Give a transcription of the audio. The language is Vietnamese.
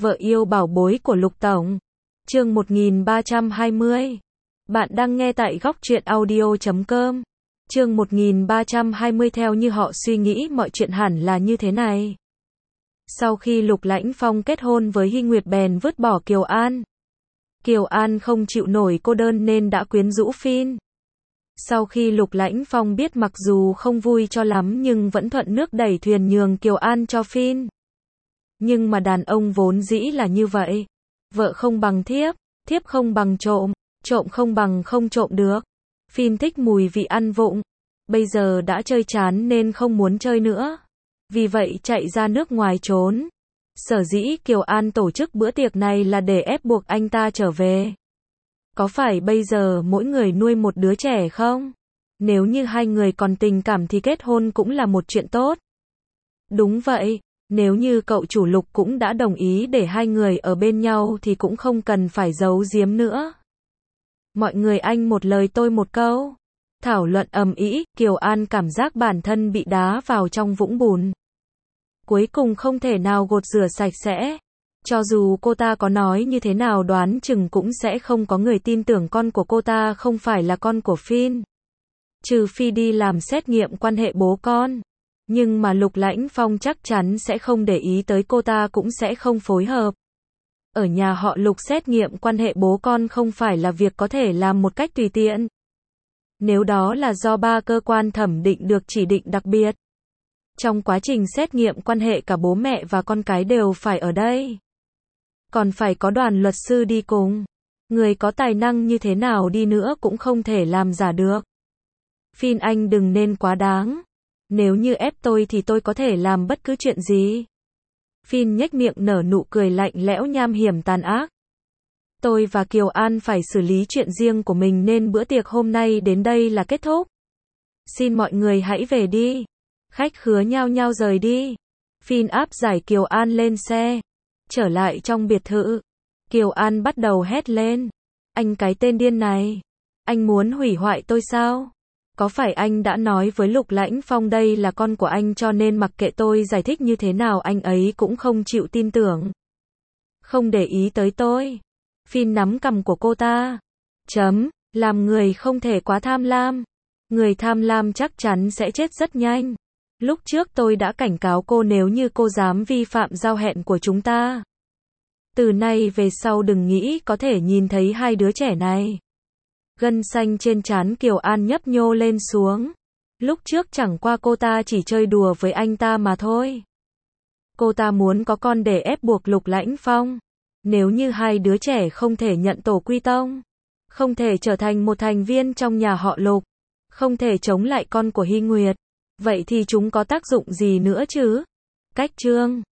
Vợ yêu bảo bối của Lục Tổng. Chương 1320. Bạn đang nghe tại góc truyện audio.com. Chương 1320. Theo như họ suy nghĩ mọi chuyện hẳn là như thế này. Sau khi Lục Lãnh Phong kết hôn với Hy Nguyệt bèn vứt bỏ Kiều An. Kiều An không chịu nổi cô đơn nên đã quyến rũ Phin. Sau khi Lục Lãnh Phong biết mặc dù không vui cho lắm nhưng vẫn thuận nước đẩy thuyền nhường Kiều An cho Phin. Nhưng mà đàn ông vốn dĩ là như vậy. Vợ không bằng thiếp, thiếp không bằng trộm, trộm không bằng không trộm được. Phin thích mùi vị ăn vụng. Bây giờ đã chơi chán nên không muốn chơi nữa. Vì vậy chạy ra nước ngoài trốn. Sở dĩ Kiều An tổ chức bữa tiệc này là để ép buộc anh ta trở về. Có phải bây giờ mỗi người nuôi một đứa trẻ không? Nếu như hai người còn tình cảm thì kết hôn cũng là một chuyện tốt. Đúng vậy, nếu như cậu chủ Lục cũng đã đồng ý để hai người ở bên nhau thì cũng không cần phải giấu giếm nữa. Mọi người anh một lời tôi một câu. Thảo luận ầm ĩ, Kiều An cảm giác bản thân bị đá vào trong vũng bùn. Cuối cùng không thể nào gột rửa sạch sẽ. Cho dù cô ta có nói như thế nào đoán chừng cũng sẽ không có người tin tưởng con của cô ta không phải là con của Phin. Trừ phi đi làm xét nghiệm quan hệ bố con. Nhưng mà Lục Lãnh Phong chắc chắn sẽ không để ý tới cô ta cũng sẽ không phối hợp. Ở nhà họ Lục xét nghiệm quan hệ bố con không phải là việc có thể làm một cách tùy tiện. Nếu đó là do ba cơ quan thẩm định được chỉ định đặc biệt. Trong quá trình xét nghiệm quan hệ cả bố mẹ và con cái đều phải ở đây. Còn phải có đoàn luật sư đi cùng. Người có tài năng như thế nào đi nữa cũng không thể làm giả được. Phin anh đừng nên quá đáng. Nếu như ép tôi thì tôi có thể làm bất cứ chuyện gì. Phin nhếch miệng nở nụ cười lạnh lẽo nham hiểm tàn ác. Tôi và Kiều An phải xử lý chuyện riêng của mình nên bữa tiệc hôm nay đến đây là kết thúc. Xin mọi người hãy về đi. Khách khứa nhao nhao rời đi. Phin áp giải Kiều An lên xe. Trở lại trong biệt thự. Kiều An bắt đầu hét lên. Anh cái tên điên này. Anh muốn hủy hoại tôi sao? Có phải anh đã nói với Lục Lãnh Phong đây là con của anh cho nên mặc kệ tôi giải thích như thế nào anh ấy cũng không chịu tin tưởng. Không để ý tới tôi. Phin nắm cằm của cô ta. Làm người không thể quá tham lam. Người tham lam chắc chắn sẽ chết rất nhanh. Lúc trước tôi đã cảnh cáo cô nếu như cô dám vi phạm giao hẹn của chúng ta. Từ nay về sau đừng nghĩ có thể nhìn thấy hai đứa trẻ này. Gân xanh trên trán Kiều An nhấp nhô lên xuống. Lúc trước chẳng qua cô ta chỉ chơi đùa với anh ta mà thôi. Cô ta muốn có con để ép buộc Lục Lãnh Phong. Nếu như hai đứa trẻ không thể nhận tổ quy tông, không thể trở thành một thành viên trong nhà họ Lục, không thể chống lại con của Hy Nguyệt, vậy thì chúng có tác dụng gì nữa chứ? Cách chương